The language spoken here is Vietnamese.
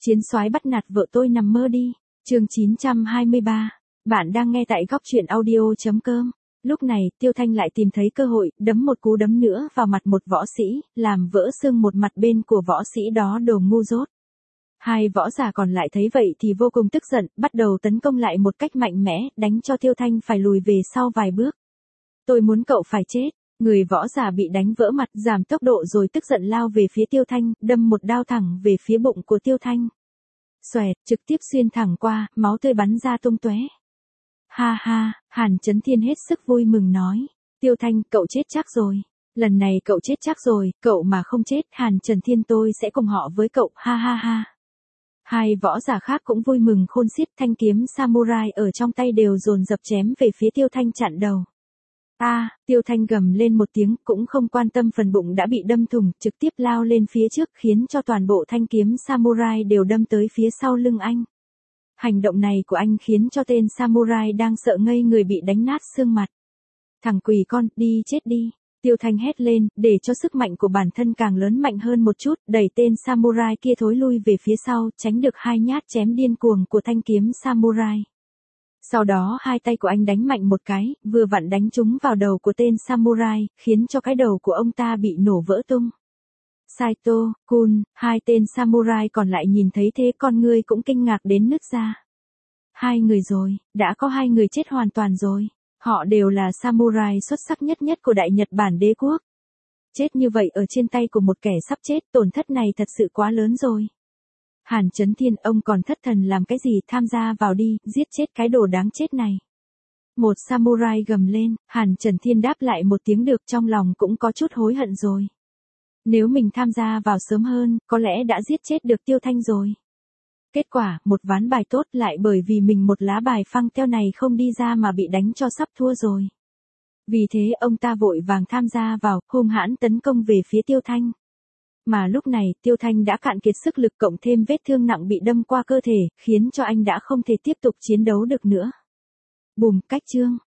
Chiến soái bắt nạt vợ tôi nằm mơ đi. Chương 923. Bạn đang nghe tại góc truyện audio.com. Lúc này, Tiêu Thanh lại tìm thấy cơ hội, đấm một cú đấm nữa vào mặt một võ sĩ, làm vỡ xương một mặt bên của võ sĩ đó, đồ ngu dốt. Hai võ giả còn lại thấy vậy thì vô cùng tức giận, bắt đầu tấn công lại một cách mạnh mẽ, đánh cho Tiêu Thanh phải lùi về sau vài bước. Tôi muốn cậu phải chết. Người võ giả bị đánh vỡ mặt, giảm tốc độ rồi tức giận lao về phía Tiêu Thanh, đâm một đao thẳng về phía bụng của Tiêu Thanh. Xoẹt, trực tiếp xuyên thẳng qua, máu tươi bắn ra tung tóe. Ha ha, Hàn Chấn Thiên hết sức vui mừng nói. Tiêu Thanh, cậu chết chắc rồi. Lần này cậu chết chắc rồi, cậu mà không chết, Hàn Trần Thiên tôi sẽ cùng họ với cậu, ha ha ha. Hai võ giả khác cũng vui mừng khôn xiết, thanh kiếm samurai ở trong tay đều dồn dập chém về phía Tiêu Thanh chặn đầu. Tiêu Thanh gầm lên một tiếng, cũng không quan tâm phần bụng đã bị đâm thủng, trực tiếp lao lên phía trước khiến cho toàn bộ thanh kiếm samurai đều đâm tới phía sau lưng anh. Hành động này của anh khiến cho tên samurai đang sợ ngây người bị đánh nát xương mặt. Thằng quỷ con, đi chết đi. Tiêu Thanh hét lên, để cho sức mạnh của bản thân càng lớn mạnh hơn một chút, đẩy tên samurai kia thối lui về phía sau, tránh được hai nhát chém điên cuồng của thanh kiếm samurai. Sau đó hai tay của anh đánh mạnh một cái, vừa vặn đánh trúng vào đầu của tên samurai, khiến cho cái đầu của ông ta bị nổ vỡ tung. Saito, Kun, hai tên samurai còn lại nhìn thấy thế con ngươi cũng kinh ngạc đến nứt ra. Hai người rồi, đã có hai người chết hoàn toàn rồi. Họ đều là samurai xuất sắc nhất của Đại Nhật Bản đế quốc. Chết như vậy ở trên tay của một kẻ sắp chết, tổn thất này thật sự quá lớn rồi. Hàn Chấn Thiên, ông còn thất thần làm cái gì, tham gia vào đi, giết chết cái đồ đáng chết này. Một samurai gầm lên, Hàn Trần Thiên đáp lại một tiếng được, trong lòng cũng có chút hối hận rồi. Nếu mình tham gia vào sớm hơn, có lẽ đã giết chết được Tiêu Thanh rồi. Kết quả, một ván bài tốt lại bởi vì mình một lá bài phăng teo này không đi ra mà bị đánh cho sắp thua rồi. Vì thế ông ta vội vàng tham gia vào, hung hãn tấn công về phía Tiêu Thanh. Mà lúc này, Tiêu Thanh đã cạn kiệt sức lực cộng thêm vết thương nặng bị đâm qua cơ thể, khiến cho anh đã không thể tiếp tục chiến đấu được nữa. Bùm, cách chương.